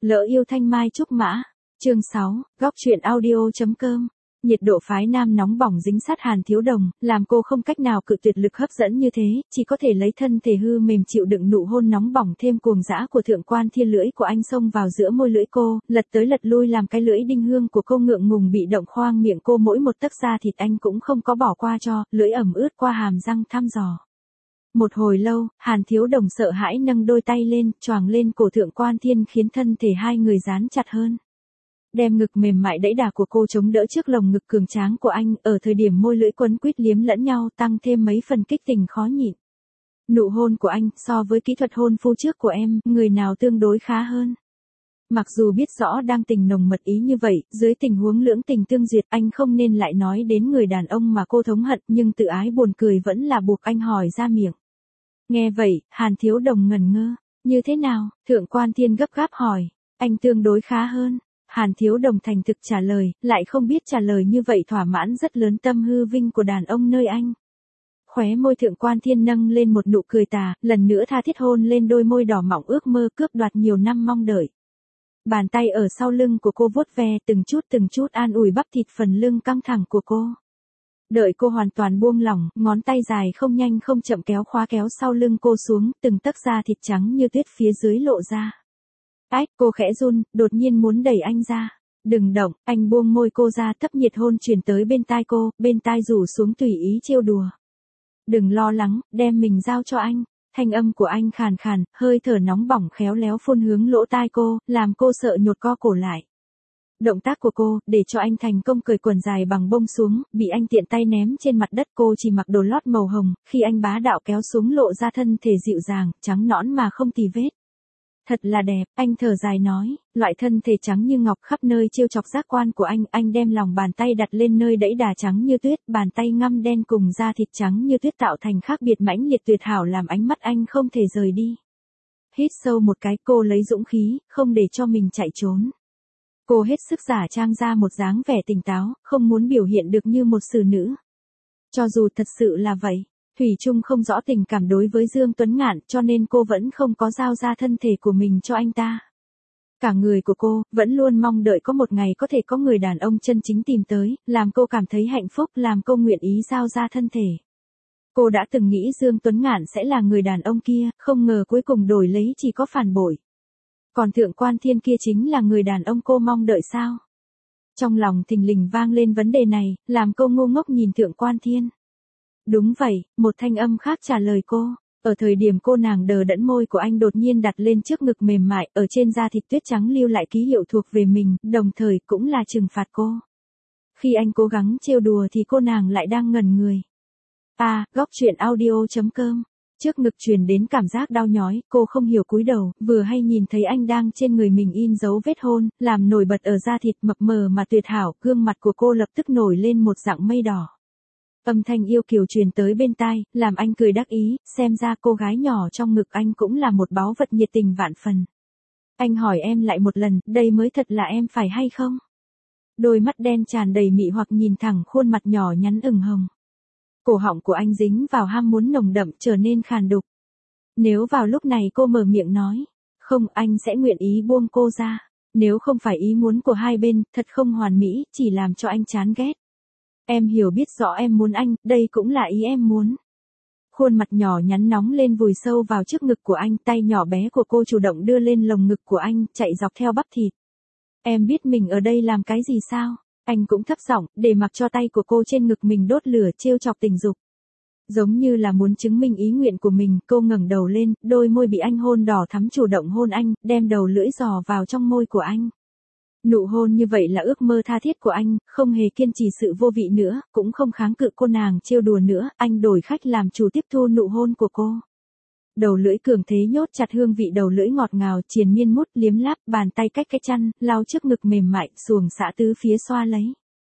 Lỡ yêu thanh mai trúc mã. Chương 6, góc truyện audio.com. Nhiệt độ phái nam nóng bỏng dính sát Hàn Thiếu Đồng, làm cô không cách nào cự tuyệt lực hấp dẫn như thế, chỉ có thể lấy thân thể hư mềm chịu đựng nụ hôn nóng bỏng thêm cuồng dã của thượng quan thiên. Lưỡi của anh xông vào giữa môi lưỡi cô, lật tới lật lui làm cái lưỡi đinh hương của cô ngượng ngùng bị động khoang miệng cô, mỗi một tấc da thịt anh cũng không có bỏ qua cho, lưỡi ẩm ướt qua hàm răng thăm dò. Một hồi lâu, Hàn Thiếu Đồng sợ hãi nâng đôi tay lên, choàng lên cổ thượng quan thiên khiến thân thể hai người dán chặt hơn. Đem ngực mềm mại đẫy đà của cô chống đỡ trước lồng ngực cường tráng của anh, ở thời điểm môi lưỡi quấn quýt liếm lẫn nhau tăng thêm mấy phần kích tình khó nhịn. Nụ hôn của anh, so với kỹ thuật hôn phu trước của em, người nào tương đối khá hơn. Mặc dù biết rõ đang tình nồng mật ý như vậy, dưới tình huống lưỡng tình tương duyệt anh không nên lại nói đến người đàn ông mà cô thống hận, nhưng tự ái buồn cười vẫn là buộc anh hỏi ra miệng. Nghe vậy, Hàn Thiếu Đồng ngẩn ngơ. Như thế nào? Thượng quan thiên gấp gáp hỏi. Anh tương đối khá hơn. Hàn Thiếu Đồng thành thực trả lời, lại không biết trả lời như vậy thỏa mãn rất lớn tâm hư vinh của đàn ông nơi anh. Khóe môi thượng quan thiên nâng lên một nụ cười tà, lần nữa tha thiết hôn lên đôi môi đỏ mọng ước mơ cướp đoạt nhiều năm mong đợi. Bàn tay ở sau lưng của cô vuốt ve từng chút an ủi bắp thịt phần lưng căng thẳng của cô. Đợi cô hoàn toàn buông lỏng, ngón tay dài không nhanh không chậm kéo khóa kéo sau lưng cô xuống, từng tấc da thịt trắng như tuyết phía dưới lộ ra. Ách, cô khẽ run, đột nhiên muốn đẩy anh ra. Đừng động, anh buông môi cô ra, thấp nhiệt hôn truyền tới bên tai cô, bên tai rủ xuống tùy ý trêu đùa. Đừng lo lắng, đem mình giao cho anh. Thanh âm của anh khàn khàn, hơi thở nóng bỏng khéo léo phun hướng lỗ tai cô, làm cô sợ nhột co cổ lại. Động tác của cô, để cho anh thành công cởi quần dài bằng bông xuống, bị anh tiện tay ném trên mặt đất. Cô chỉ mặc đồ lót màu hồng, khi anh bá đạo kéo xuống lộ ra thân thể dịu dàng, trắng nõn mà không tì vết. Thật là đẹp, anh thở dài nói, loại thân thể trắng như ngọc khắp nơi trêu chọc giác quan của anh đem lòng bàn tay đặt lên nơi đẫy đà trắng như tuyết, bàn tay ngăm đen cùng da thịt trắng như tuyết tạo thành khác biệt mãnh liệt tuyệt hảo làm ánh mắt anh không thể rời đi. Hít sâu một cái, cô lấy dũng khí, không để cho mình chạy trốn. Cô hết sức giả trang ra một dáng vẻ tỉnh táo, không muốn biểu hiện được như một xử nữ. Cho dù thật sự là vậy, thủy chung không rõ tình cảm đối với Dương Tuấn Ngạn, cho nên cô vẫn không có giao ra thân thể của mình cho anh ta. Cả người của cô, vẫn luôn mong đợi có một ngày có thể có người đàn ông chân chính tìm tới, làm cô cảm thấy hạnh phúc, làm cô nguyện ý giao ra thân thể. Cô đã từng nghĩ Dương Tuấn Ngạn sẽ là người đàn ông kia, không ngờ cuối cùng đổi lấy chỉ có phản bội. Còn thượng quan thiên kia chính là người đàn ông cô mong đợi sao? Trong lòng thình lình vang lên vấn đề này, làm cô ngu ngốc nhìn thượng quan thiên. Đúng vậy, một thanh âm khác trả lời cô. Ở thời điểm cô nàng đờ đẫn, môi của anh đột nhiên đặt lên trước ngực mềm mại, ở trên da thịt tuyết trắng lưu lại ký hiệu thuộc về mình, đồng thời cũng là trừng phạt cô. Khi anh cố gắng trêu đùa thì cô nàng lại đang ngẩn người. Góc truyện audio.com. Trước ngực truyền đến cảm giác đau nhói, cô không hiểu cúi đầu, vừa hay nhìn thấy anh đang trên người mình in dấu vết hôn, làm nổi bật ở da thịt mập mờ mà tuyệt hảo, gương mặt của cô lập tức nổi lên một dạng mây đỏ. Âm thanh yêu kiều truyền tới bên tai, làm anh cười đắc ý, xem ra cô gái nhỏ trong ngực anh cũng là một báu vật nhiệt tình vạn phần. Anh hỏi em lại một lần, đây mới thật là em phải hay không? Đôi mắt đen tràn đầy mị hoặc nhìn thẳng khuôn mặt nhỏ nhắn ửng hồng. Cổ họng của anh dính vào ham muốn nồng đậm trở nên khàn đục. Nếu vào lúc này cô mở miệng nói, không, anh sẽ nguyện ý buông cô ra. Nếu không phải ý muốn của hai bên, thật không hoàn mỹ, chỉ làm cho anh chán ghét. Em hiểu biết rõ em muốn anh, đây cũng là ý em muốn. Khuôn mặt nhỏ nhắn nóng lên vùi sâu vào trước ngực của anh, tay nhỏ bé của cô chủ động đưa lên lồng ngực của anh, chạy dọc theo bắp thịt. Em biết mình ở đây làm cái gì sao? Anh cũng thấp giọng, để mặc cho tay của cô trên ngực mình đốt lửa trêu chọc tình dục. Giống như là muốn chứng minh ý nguyện của mình, cô ngẩng đầu lên, đôi môi bị anh hôn đỏ thắm chủ động hôn anh, đem đầu lưỡi giò vào trong môi của anh. Nụ hôn như vậy là ước mơ tha thiết của anh, không hề kiên trì sự vô vị nữa, cũng không kháng cự cô nàng trêu đùa nữa, anh đổi khách làm chủ tiếp thu nụ hôn của cô. Đầu lưỡi cường thế nhốt chặt hương vị đầu lưỡi ngọt ngào, triền miên mút liếm láp, bàn tay cách cái chăn, lau trước ngực mềm mại, xuồng xả tứ phía xoa lấy.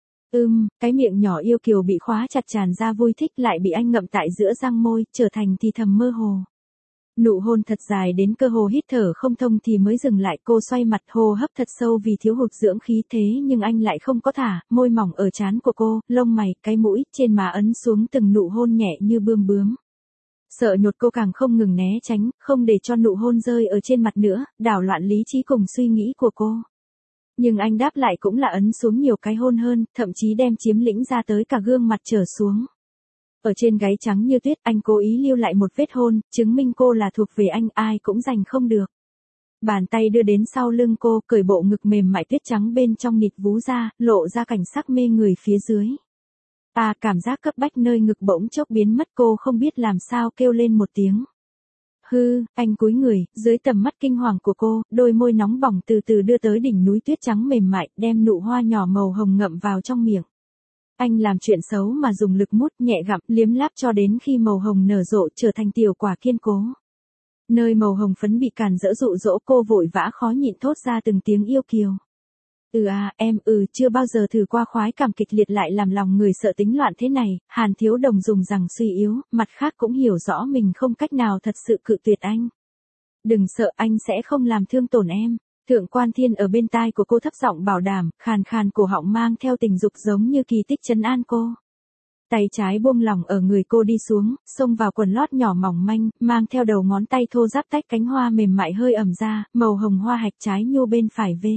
Cái miệng nhỏ yêu kiều bị khóa chặt tràn ra vui thích lại bị anh ngậm tại giữa răng môi, trở thành thì thầm mơ hồ. Nụ hôn thật dài đến cơ hồ hít thở không thông thì mới dừng lại, cô xoay mặt hô hấp thật sâu vì thiếu hụt dưỡng khí, thế nhưng anh lại không có thả, môi mỏng ở trán của cô, lông mày, cái mũi, trên má ấn xuống từng nụ hôn nhẹ như bươm bướm. Sợ nhột cô càng không ngừng né tránh, không để cho nụ hôn rơi ở trên mặt nữa, đảo loạn lý trí cùng suy nghĩ của cô. Nhưng anh đáp lại cũng là ấn xuống nhiều cái hôn hơn, thậm chí đem chiếm lĩnh ra tới cả gương mặt trở xuống. Ở trên gáy trắng như tuyết, anh cố ý lưu lại một vết hôn, chứng minh cô là thuộc về anh, ai cũng giành không được. Bàn tay đưa đến sau lưng cô, cởi bộ ngực mềm mại tuyết trắng bên trong nịt vú ra, lộ ra cảnh sắc mê người phía dưới. Cảm giác cấp bách nơi ngực bỗng chốc biến mất, cô không biết làm sao kêu lên một tiếng. Anh cúi người, dưới tầm mắt kinh hoàng của cô, đôi môi nóng bỏng từ từ đưa tới đỉnh núi tuyết trắng mềm mại, đem nụ hoa nhỏ màu hồng ngậm vào trong miệng. Anh làm chuyện xấu mà dùng lực mút nhẹ gặm, liếm láp cho đến khi màu hồng nở rộ trở thành tiểu quả kiên cố. Nơi màu hồng phấn bị càn rỡ dụ dỗ, cô vội vã khó nhịn thốt ra từng tiếng yêu kiều. Em chưa bao giờ thử qua khoái cảm kịch liệt lại làm lòng người sợ tính loạn thế này. Hàn Thiếu Đồng dùng rằng suy yếu, mặt khác cũng hiểu rõ mình không cách nào thật sự cự tuyệt anh. Đừng sợ, anh sẽ không làm thương tổn em. Thượng Quan Thiên ở bên tai của cô thấp giọng bảo đảm, khàn khàn cổ họng mang theo tình dục giống như kỳ tích trấn an cô. Tay trái buông lỏng ở người cô đi xuống, xông vào quần lót nhỏ mỏng manh, mang theo đầu ngón tay thô ráp tách cánh hoa mềm mại hơi ẩm ra, màu hồng hoa hạch trái nhô bên phải về.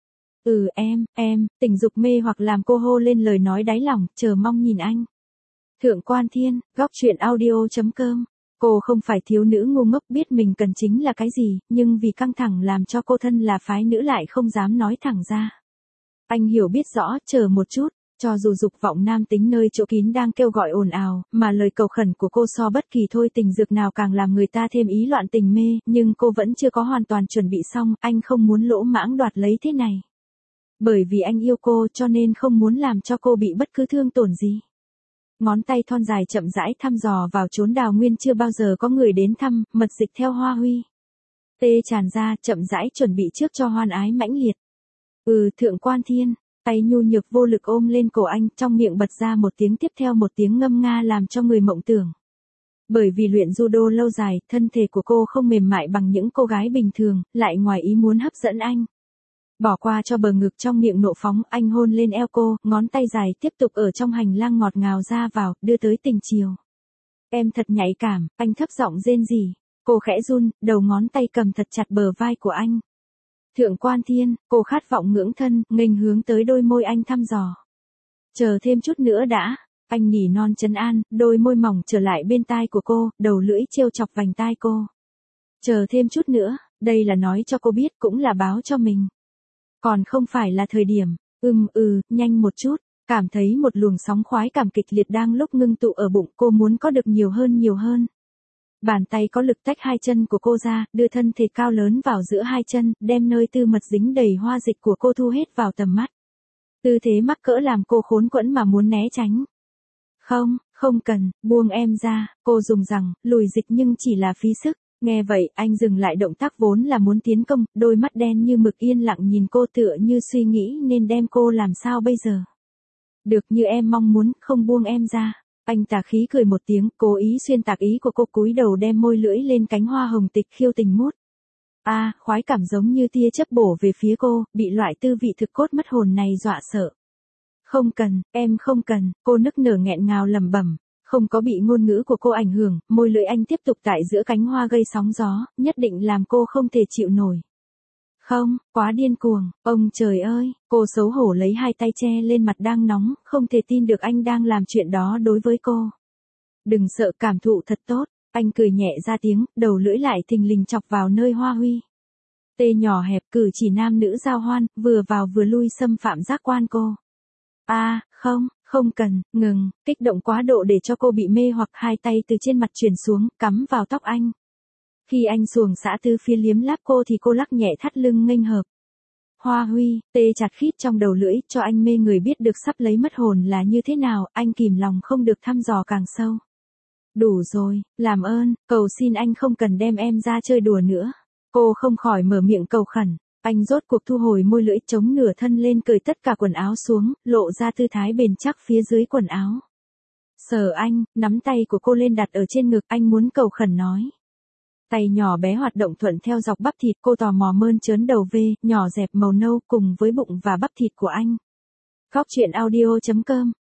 Tình dục mê hoặc làm cô hô lên lời nói đáy lòng, chờ mong nhìn anh. Thượng Quan Thiên, góc truyện audio.com. Cô không phải thiếu nữ ngu ngốc, biết mình cần chính là cái gì, nhưng vì căng thẳng làm cho cô thân là phái nữ lại không dám nói thẳng ra. Anh hiểu biết rõ, chờ một chút, cho dù dục vọng nam tính nơi chỗ kín đang kêu gọi ồn ào, mà lời cầu khẩn của cô so bất kỳ thôi tình dược nào càng làm người ta thêm ý loạn tình mê, nhưng cô vẫn chưa có hoàn toàn chuẩn bị xong, anh không muốn lỗ mãng đoạt lấy thế này. Bởi vì anh yêu cô cho nên không muốn làm cho cô bị bất cứ thương tổn gì. Ngón tay thon dài chậm rãi thăm dò vào chốn đào nguyên chưa bao giờ có người đến thăm, mật dịch theo hoa huy. Tê tràn ra, chậm rãi chuẩn bị trước cho hoan ái mãnh liệt. Thượng Quan Thiên, tay nhu nhược vô lực ôm lên cổ anh, trong miệng bật ra một tiếng tiếp theo một tiếng ngâm nga làm cho người mộng tưởng. Bởi vì luyện judo lâu dài, thân thể của cô không mềm mại bằng những cô gái bình thường, lại ngoài ý muốn hấp dẫn anh. Bỏ qua cho bờ ngực trong miệng nộ phóng, anh hôn lên eo cô, ngón tay dài tiếp tục ở trong hành lang ngọt ngào ra vào, đưa tới tình chiều. Em thật nhạy cảm, anh thấp giọng rên rỉ. Cô khẽ run, đầu ngón tay cầm thật chặt bờ vai của anh. Thượng Quan Thiên, cô khát vọng ngưỡng thân, nghênh hướng tới đôi môi anh thăm dò. Chờ thêm chút nữa đã, anh nỉ non trấn an, đôi môi mỏng trở lại bên tai của cô, đầu lưỡi trêu chọc vành tai cô. Chờ thêm chút nữa, đây là nói cho cô biết cũng là báo cho mình. Còn không phải là thời điểm, nhanh một chút, cảm thấy một luồng sóng khoái cảm kịch liệt đang lúc ngưng tụ ở bụng, cô muốn có được nhiều hơn. Bàn tay có lực tách hai chân của cô ra, đưa thân thể cao lớn vào giữa hai chân, đem nơi tư mật dính đầy hoa dịch của cô thu hết vào tầm mắt. Tư thế mắc cỡ làm cô khốn quẫn mà muốn né tránh. Không cần, buông em ra, cô dùng rằng, lùi dịch nhưng chỉ là phí sức. Nghe vậy, anh dừng lại động tác vốn là muốn tiến công, đôi mắt đen như mực yên lặng nhìn cô tựa như suy nghĩ nên đem cô làm sao bây giờ. Được như em mong muốn, không buông em ra. Anh tà khí cười một tiếng, cố ý xuyên tạc ý của cô, cúi đầu đem môi lưỡi lên cánh hoa hồng tịch khiêu tình mút. Khoái cảm giống như tia chớp bổ về phía cô, bị loại tư vị thực cốt mất hồn này dọa sợ. Không cần, em không cần, cô nức nở nghẹn ngào lẩm bẩm. Không có bị ngôn ngữ của cô ảnh hưởng, môi lưỡi anh tiếp tục tại giữa cánh hoa gây sóng gió, nhất định làm cô không thể chịu nổi. Không, quá điên cuồng, ông trời ơi, cô xấu hổ lấy hai tay che lên mặt đang nóng, không thể tin được anh đang làm chuyện đó đối với cô. Đừng sợ, cảm thụ thật tốt, anh cười nhẹ ra tiếng, đầu lưỡi lại thình lình chọc vào nơi hoa huy. Tê nhỏ hẹp, cử chỉ nam nữ giao hoan, vừa vào vừa lui xâm phạm giác quan cô. Không cần, ngừng, kích động quá độ để cho cô bị mê hoặc, hai tay từ trên mặt truyền xuống, cắm vào tóc anh. Khi anh xuồng xã tư phía liếm láp cô thì cô lắc nhẹ thắt lưng nghênh hợp. Hoa huy, tê chặt khít trong đầu lưỡi, cho anh mê người biết được sắp lấy mất hồn là như thế nào, anh kìm lòng không được thăm dò càng sâu. Đủ rồi, làm ơn, cầu xin anh không cần đem em ra chơi đùa nữa. Cô không khỏi mở miệng cầu khẩn. Anh rốt cuộc thu hồi môi lưỡi, chống nửa thân lên, cởi tất cả quần áo xuống, lộ ra tư thái bền chắc phía dưới quần áo. Sờ anh, nắm tay của cô lên đặt ở trên ngực, anh muốn cầu khẩn nói. Tay nhỏ bé hoạt động thuận theo dọc bắp thịt, cô tò mò mơn trớn đầu V, nhỏ dẹp màu nâu cùng với bụng và bắp thịt của anh. Góc truyện audio.com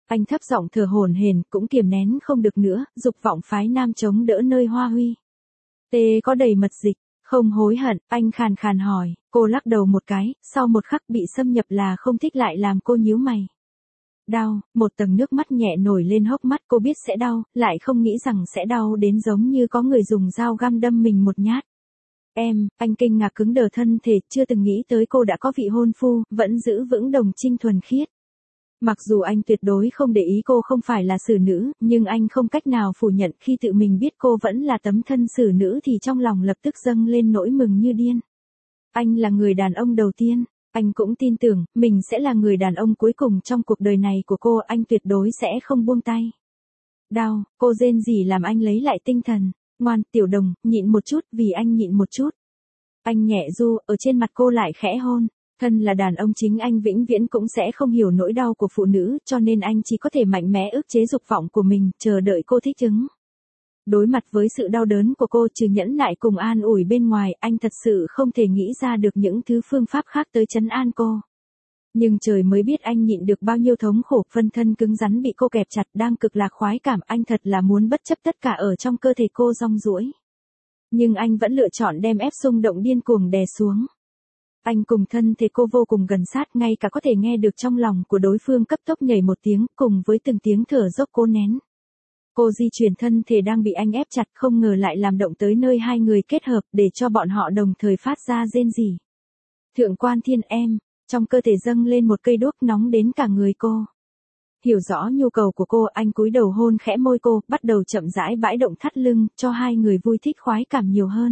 Anh thấp giọng thở hổn hển, cũng kiềm nén không được nữa, dục vọng phái nam chống đỡ nơi hoa huy. Tê có đầy mật dịch, không hối hận, anh khàn khàn hỏi, cô lắc đầu một cái, sau một khắc bị xâm nhập là không thích lại làm cô nhíu mày. Đau, một tầng nước mắt nhẹ nổi lên hốc mắt, cô biết sẽ đau, lại không nghĩ rằng sẽ đau đến giống như có người dùng dao găm đâm mình một nhát. Anh kinh ngạc cứng đờ thân thể, chưa từng nghĩ tới cô đã có vị hôn phu, vẫn giữ vững đồng trinh thuần khiết. Mặc dù anh tuyệt đối không để ý cô không phải là xử nữ, nhưng anh không cách nào phủ nhận khi tự mình biết cô vẫn là tấm thân xử nữ thì trong lòng lập tức dâng lên nỗi mừng như điên. Anh là người đàn ông đầu tiên, anh cũng tin tưởng, mình sẽ là người đàn ông cuối cùng trong cuộc đời này của cô, anh tuyệt đối sẽ không buông tay. Đau, cô rên rỉ làm anh lấy lại tinh thần, ngoan, Tiểu Đồng, nhịn một chút, vì anh nhịn một chút. Anh nhẹ ru, ở trên mặt cô lại khẽ hôn. Thân là đàn ông chính anh vĩnh viễn cũng sẽ không hiểu nỗi đau của phụ nữ, cho nên anh chỉ có thể mạnh mẽ ức chế dục vọng của mình, chờ đợi cô thích ứng. Đối mặt với sự đau đớn của cô, trừ nhẫn nại cùng an ủi bên ngoài, anh thật sự không thể nghĩ ra được những thứ phương pháp khác tới trấn an cô. Nhưng trời mới biết anh nhịn được bao nhiêu thống khổ, phân thân cứng rắn bị cô kẹp chặt, đang cực lạc khoái cảm, anh thật là muốn bất chấp tất cả ở trong cơ thể cô rong ruổi. Nhưng anh vẫn lựa chọn đem ép xung động điên cuồng đè xuống. Anh cùng thân thể cô vô cùng gần sát, ngay cả có thể nghe được trong lòng của đối phương cấp tốc nhảy một tiếng, cùng với từng tiếng thở dốc cố nén. Cô di chuyển thân thể đang bị anh ép chặt, không ngờ lại làm động tới nơi hai người kết hợp, để cho bọn họ đồng thời phát ra rên rỉ. Thượng Quan Thiên trong cơ thể dâng lên một cây đuốc nóng đến cả người cô. Hiểu rõ nhu cầu của cô, anh cúi đầu hôn khẽ môi cô, bắt đầu chậm rãi bãi động thắt lưng, cho hai người vui thích khoái cảm nhiều hơn.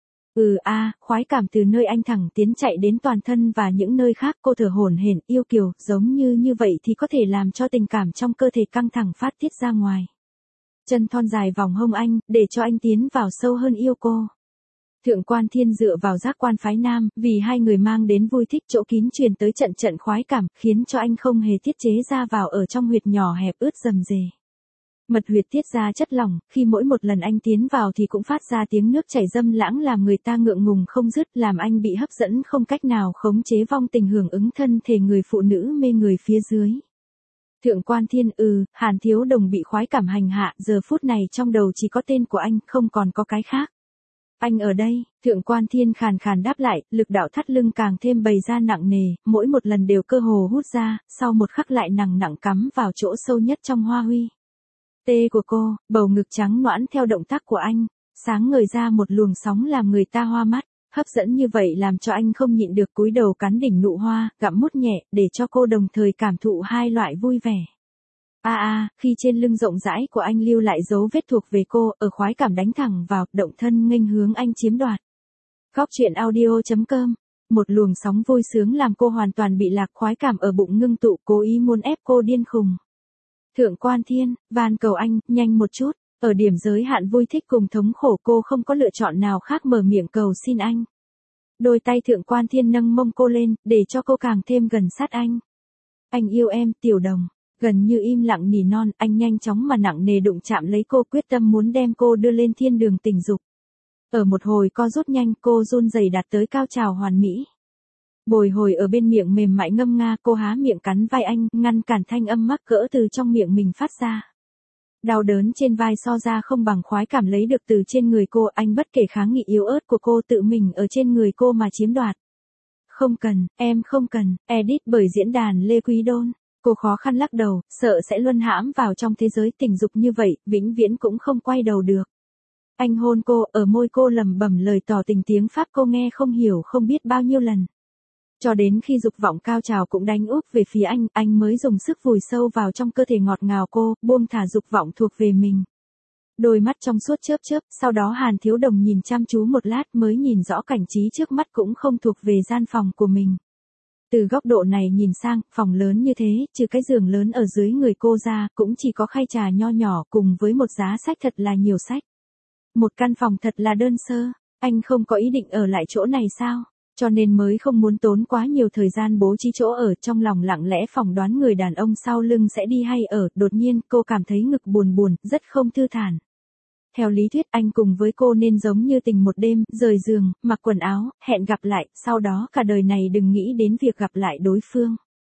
Khoái cảm từ nơi anh thẳng tiến chạy đến toàn thân và những nơi khác, cô thở hổn hển, yêu kiều, giống như vậy thì có thể làm cho tình cảm trong cơ thể căng thẳng phát tiết ra ngoài. Chân thon dài vòng hông anh, để cho anh tiến vào sâu hơn yêu cô. Thượng Quan Thiên dựa vào giác quan phái nam, vì hai người mang đến vui thích chỗ kín truyền tới trận trận khoái cảm, khiến cho anh không hề tiết chế ra vào ở trong huyệt nhỏ hẹp ướt rầm rề. Mật huyệt tiết ra chất lỏng, khi mỗi một lần anh tiến vào thì cũng phát ra tiếng nước chảy dâm lãng làm người ta ngượng ngùng không dứt, làm anh bị hấp dẫn không cách nào khống chế vong tình hưởng ứng thân thể người phụ nữ mê người phía dưới. Thượng Quan Thiên Hàn Thiếu Đồng bị khoái cảm hành hạ, giờ phút này trong đầu chỉ có tên của anh, không còn có cái khác. Anh ở đây, Thượng Quan Thiên khàn khàn đáp lại, lực đạo thắt lưng càng thêm bày ra nặng nề, mỗi một lần đều cơ hồ hút ra, sau một khắc lại nặng nặng cắm vào chỗ sâu nhất trong hoa huy. Tê của cô, bầu ngực trắng nõn theo động tác của anh, sáng ngời ra một luồng sóng làm người ta hoa mắt, hấp dẫn như vậy làm cho anh không nhịn được cúi đầu cắn đỉnh nụ hoa, gặm mút nhẹ, để cho cô đồng thời cảm thụ hai loại vui vẻ. Khi trên lưng rộng rãi của anh lưu lại dấu vết thuộc về cô, ở khoái cảm đánh thẳng vào, động thân nghênh hướng anh chiếm đoạt. Góc truyện audio.com. Một luồng sóng vui sướng làm cô hoàn toàn bị lạc, khoái cảm ở bụng ngưng tụ, cố ý muốn ép cô điên khùng. Thượng Quan Thiên, van cầu anh, nhanh một chút, ở điểm giới hạn vui thích cùng thống khổ, cô không có lựa chọn nào khác, mở miệng cầu xin anh. Đôi tay Thượng Quan Thiên nâng mông cô lên, để cho cô càng thêm gần sát anh. Anh yêu em, Tiểu Đồng. Gần như im lặng nỉ non, anh nhanh chóng mà nặng nề đụng chạm lấy cô, quyết tâm muốn đem cô đưa lên thiên đường tình dục. Ở một hồi co rút nhanh, cô run rẩy đạt tới cao trào hoàn mỹ. Bồi hồi ở bên miệng mềm mại ngâm nga, cô há miệng cắn vai anh, ngăn cản thanh âm mắc cỡ từ trong miệng mình phát ra. Đau đớn trên vai so ra không bằng khoái cảm lấy được từ trên người cô, anh bất kể kháng nghị yếu ớt của cô, tự mình ở trên người cô mà chiếm đoạt. Không cần, em không cần, edit bởi diễn đàn Lê Quý Đôn. Cô khó khăn lắc đầu, sợ sẽ luân hãm vào trong thế giới tình dục như vậy, vĩnh viễn cũng không quay đầu được. Anh hôn cô, ở môi cô lẩm bẩm lời tỏ tình tiếng Pháp cô nghe không hiểu không biết bao nhiêu lần. Cho đến khi dục vọng cao trào cũng đánh úp về phía anh mới dùng sức vùi sâu vào trong cơ thể ngọt ngào cô, buông thả dục vọng thuộc về mình. Đôi mắt trong suốt chớp chớp, sau đó Hàn Thiếu Đồng nhìn chăm chú một lát mới nhìn rõ cảnh trí trước mắt cũng không thuộc về gian phòng của mình. Từ góc độ này nhìn sang, phòng lớn như thế, trừ cái giường lớn ở dưới người cô ra, cũng chỉ có khay trà nho nhỏ cùng với một giá sách thật là nhiều sách. Một căn phòng thật là đơn sơ, anh không có ý định ở lại chỗ này sao? Cho nên mới không muốn tốn quá nhiều thời gian bố trí chỗ ở, trong lòng lặng lẽ phỏng đoán người đàn ông sau lưng sẽ đi hay ở, đột nhiên cô cảm thấy ngực buồn buồn, rất không thư thản. Theo lý thuyết anh cùng với cô nên giống như tình một đêm, rời giường, mặc quần áo, hẹn gặp lại, sau đó cả đời này đừng nghĩ đến việc gặp lại đối phương.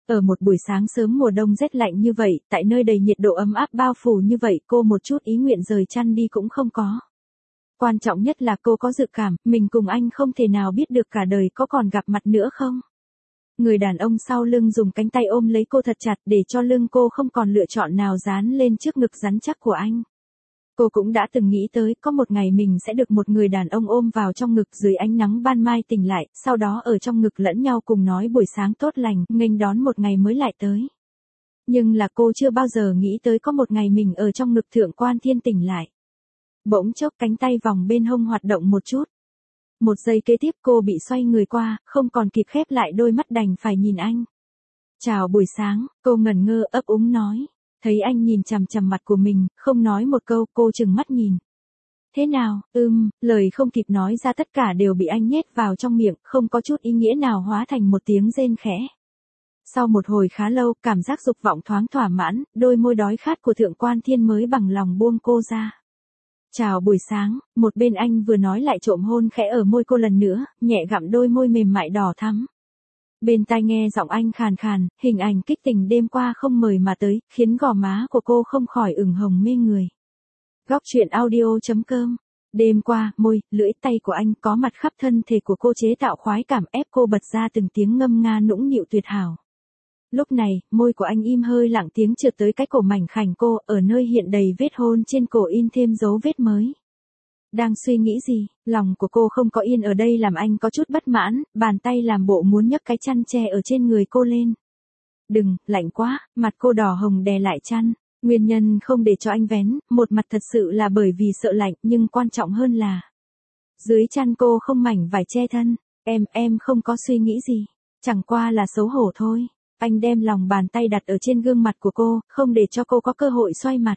Ở một buổi sáng sớm mùa đông rét lạnh như vậy, tại nơi đầy nhiệt độ ấm áp bao phủ như vậy, cô một chút ý nguyện rời chăn đi cũng không có. Quan trọng nhất là cô có dự cảm, mình cùng anh không thể nào biết được cả đời có còn gặp mặt nữa không. Người đàn ông sau lưng dùng cánh tay ôm lấy cô thật chặt để cho lưng cô không còn lựa chọn nào dán lên trước ngực rắn chắc của anh. Cô cũng đã từng nghĩ tới có một ngày mình sẽ được một người đàn ông ôm vào trong ngực dưới ánh nắng ban mai tỉnh lại, sau đó ở trong ngực lẫn nhau cùng nói buổi sáng tốt lành, nghênh đón một ngày mới lại tới. Nhưng là cô chưa bao giờ nghĩ tới có một ngày mình ở trong ngực Thượng Quan Thiên tỉnh lại. Bỗng chốc cánh tay vòng bên hông hoạt động một chút. Một giây kế tiếp cô bị xoay người qua, không còn kịp khép lại đôi mắt đành phải nhìn anh. Chào buổi sáng, cô ngẩn ngơ ấp úng nói. Thấy anh nhìn chằm chằm mặt của mình, không nói một câu, cô trừng mắt nhìn. Thế nào, lời không kịp nói ra tất cả đều bị anh nhét vào trong miệng, không có chút ý nghĩa nào hóa thành một tiếng rên khẽ. Sau một hồi khá lâu, cảm giác dục vọng thoáng thỏa mãn, đôi môi đói khát của Thượng Quan Thiên mới bằng lòng buông cô ra. Chào buổi sáng, một bên anh vừa nói lại trộm hôn khẽ ở môi cô lần nữa, nhẹ gặm đôi môi mềm mại đỏ thắm. Bên tai nghe giọng anh khàn khàn, hình ảnh kích tình đêm qua không mời mà tới, khiến gò má của cô không khỏi ửng hồng mê người. Góc truyện audio.com. Đêm qua, môi, lưỡi tay của anh có mặt khắp thân thể của cô chế tạo khoái cảm ép cô bật ra từng tiếng ngâm nga nũng nịu tuyệt hảo. Lúc này, môi của anh im hơi lặng tiếng trượt tới cái cổ mảnh khảnh cô, ở nơi hiện đầy vết hôn trên cổ in thêm dấu vết mới. Đang suy nghĩ gì, lòng của cô không có yên ở đây làm anh có chút bất mãn, bàn tay làm bộ muốn nhấc cái chăn che ở trên người cô lên. Đừng, lạnh quá, mặt cô đỏ hồng đè lại chăn. Nguyên nhân không để cho anh vén, một mặt thật sự là bởi vì sợ lạnh, nhưng quan trọng hơn là dưới chăn cô không mảnh vải che thân. Em không có suy nghĩ gì, chẳng qua là xấu hổ thôi. Anh đem lòng bàn tay đặt ở trên gương mặt của cô, không để cho cô có cơ hội xoay mặt.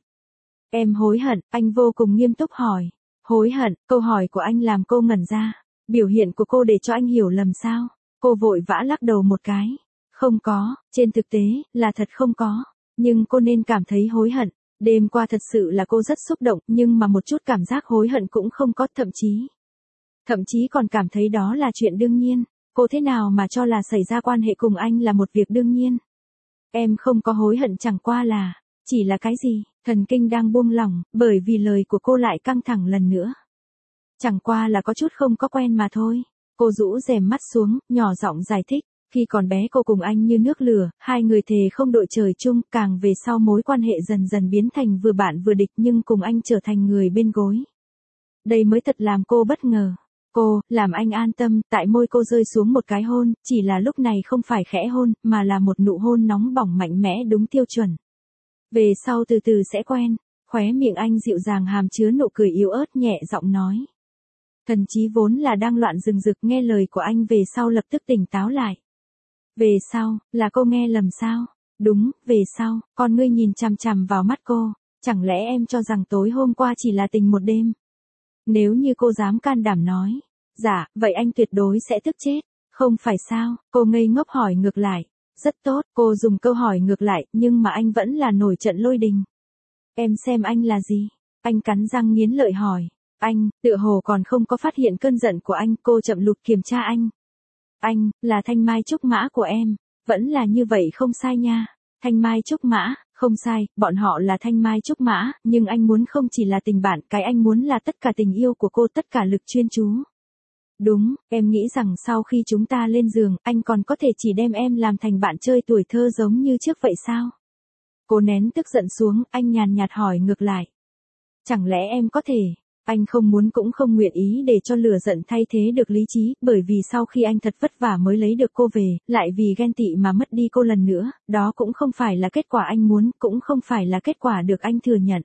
Em hối hận, anh vô cùng nghiêm túc hỏi. Hối hận, câu hỏi của anh làm cô ngẩn ra. Biểu hiện của cô để cho anh hiểu lầm sao. Cô vội vã lắc đầu một cái. Không có, trên thực tế, là thật không có. Nhưng cô nên cảm thấy hối hận. Đêm qua thật sự là cô rất xúc động, nhưng mà một chút cảm giác hối hận cũng không có, thậm chí còn cảm thấy đó là chuyện đương nhiên. Cô thế nào mà cho là xảy ra quan hệ cùng anh là một việc đương nhiên. Em không có hối hận, chẳng qua là, chỉ là cái gì, thần kinh đang buông lỏng, bởi vì lời của cô lại căng thẳng lần nữa. Chẳng qua là có chút không có quen mà thôi. Cô rũ rèm mắt xuống, nhỏ giọng giải thích. Khi còn bé cô cùng anh như nước lửa, hai người thề không đội trời chung, càng về sau mối quan hệ dần dần biến thành vừa bạn vừa địch, nhưng cùng anh trở thành người bên gối. Đây mới thật làm cô bất ngờ. Cô, làm anh an tâm, tại môi cô rơi xuống một cái hôn, chỉ là lúc này không phải khẽ hôn, mà là một nụ hôn nóng bỏng mạnh mẽ đúng tiêu chuẩn. Về sau từ từ sẽ quen, khóe miệng anh dịu dàng hàm chứa nụ cười yếu ớt nhẹ giọng nói. Thần trí vốn là đang loạn rừng rực nghe lời của anh về sau lập tức tỉnh táo lại. Về sau, là cô nghe lầm sao? Đúng, về sau, con ngươi nhìn chằm chằm vào mắt cô, chẳng lẽ em cho rằng tối hôm qua chỉ là tình một đêm? Nếu như cô dám can đảm nói, dạ, vậy anh tuyệt đối sẽ tức chết, không phải sao? Cô ngây ngốc hỏi ngược lại. Rất tốt, cô dùng câu hỏi ngược lại, nhưng mà anh vẫn là nổi trận lôi đình. Em xem anh là gì? Anh cắn răng nghiến lợi hỏi. Anh, tựa hồ còn không có phát hiện cơn giận của anh, cô chậm lụt kiểm tra anh. Anh, là thanh mai trúc mã của em. Vẫn là như vậy không sai nha. Thanh mai trúc mã, không sai, bọn họ là thanh mai trúc mã, nhưng anh muốn không chỉ là tình bạn, cái anh muốn là tất cả tình yêu của cô, tất cả lực chuyên chú. Đúng, em nghĩ rằng sau khi chúng ta lên giường, anh còn có thể chỉ đem em làm thành bạn chơi tuổi thơ giống như trước vậy sao? Cô nén tức giận xuống, anh nhàn nhạt hỏi ngược lại. Chẳng lẽ em có thể? Anh không muốn cũng không nguyện ý để cho lửa giận thay thế được lý trí, bởi vì sau khi anh thật vất vả mới lấy được cô về, lại vì ghen tị mà mất đi cô lần nữa, đó cũng không phải là kết quả anh muốn, cũng không phải là kết quả được anh thừa nhận.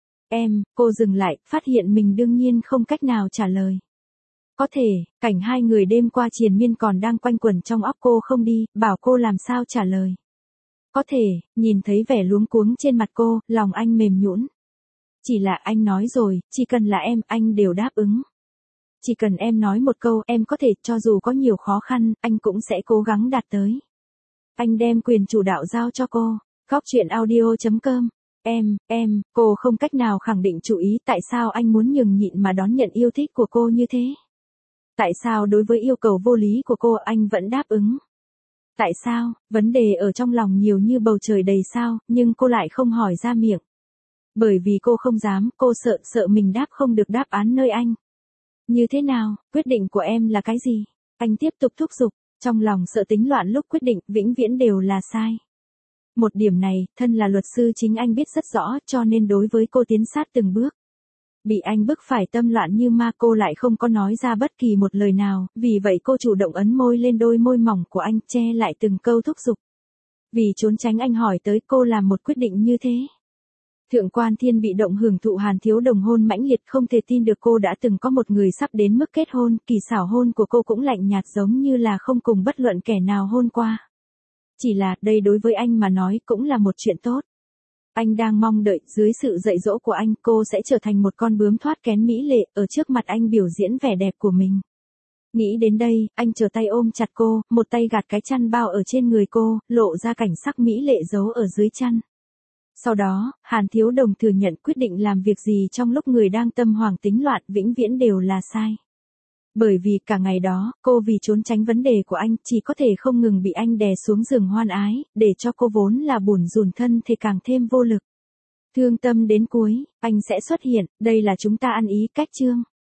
Cô dừng lại, phát hiện mình đương nhiên không cách nào trả lời. Có thể, cảnh hai người đêm qua triền miên còn đang quanh quẩn trong óc cô không đi, bảo cô làm sao trả lời. Có thể, nhìn thấy vẻ luống cuống trên mặt cô, lòng anh mềm nhũn. Chỉ là anh nói rồi, chỉ cần là em, anh đều đáp ứng. Chỉ cần em nói một câu, em có thể, cho dù có nhiều khó khăn, anh cũng sẽ cố gắng đạt tới. Anh đem quyền chủ đạo giao cho cô. Góc truyện audio.com. Cô không cách nào khẳng định chủ ý tại sao anh muốn nhường nhịn mà đón nhận yêu thích của cô như thế. Tại sao đối với yêu cầu vô lý của cô anh vẫn đáp ứng. Tại sao, vấn đề ở trong lòng nhiều như bầu trời đầy sao, nhưng cô lại không hỏi ra miệng. Bởi vì cô không dám, cô sợ mình đáp không được đáp án nơi anh. Như thế nào, quyết định của em là cái gì? Anh tiếp tục thúc giục, trong lòng sợ tính loạn lúc quyết định, vĩnh viễn đều là sai. Một điểm này, thân là luật sư chính anh biết rất rõ, cho nên đối với cô tiến sát từng bước. Bị anh bức phải tâm loạn như ma, cô lại không có nói ra bất kỳ một lời nào, vì vậy cô chủ động ấn môi lên đôi môi mỏng của anh, che lại từng câu thúc giục. Vì trốn tránh anh hỏi tới, cô làm một quyết định như thế. Thượng quan Thiên bị động hưởng thụ Hàn Thiếu Đồng hôn mãnh liệt, không thể tin được cô đã từng có một người sắp đến mức kết hôn, kỳ xảo hôn của cô cũng lạnh nhạt giống như là không cùng bất luận kẻ nào hôn qua. Chỉ là, đây đối với anh mà nói cũng là một chuyện tốt. Anh đang mong đợi, dưới sự dạy dỗ của anh, cô sẽ trở thành một con bướm thoát kén mỹ lệ, ở trước mặt anh biểu diễn vẻ đẹp của mình. Nghĩ đến đây, anh trở tay ôm chặt cô, một tay gạt cái chăn bao ở trên người cô, lộ ra cảnh sắc mỹ lệ giấu ở dưới chăn. Sau đó, Hàn Thiếu Đồng thừa nhận quyết định làm việc gì trong lúc người đang tâm hoảng tính loạn vĩnh viễn đều là sai. Bởi vì cả ngày đó, cô vì trốn tránh vấn đề của anh, chỉ có thể không ngừng bị anh đè xuống giường hoan ái, để cho cô vốn là bủn rủn thân thể càng thêm vô lực. Thương tâm đến cuối, anh sẽ xuất hiện, đây là chúng ta ăn ý cách chương.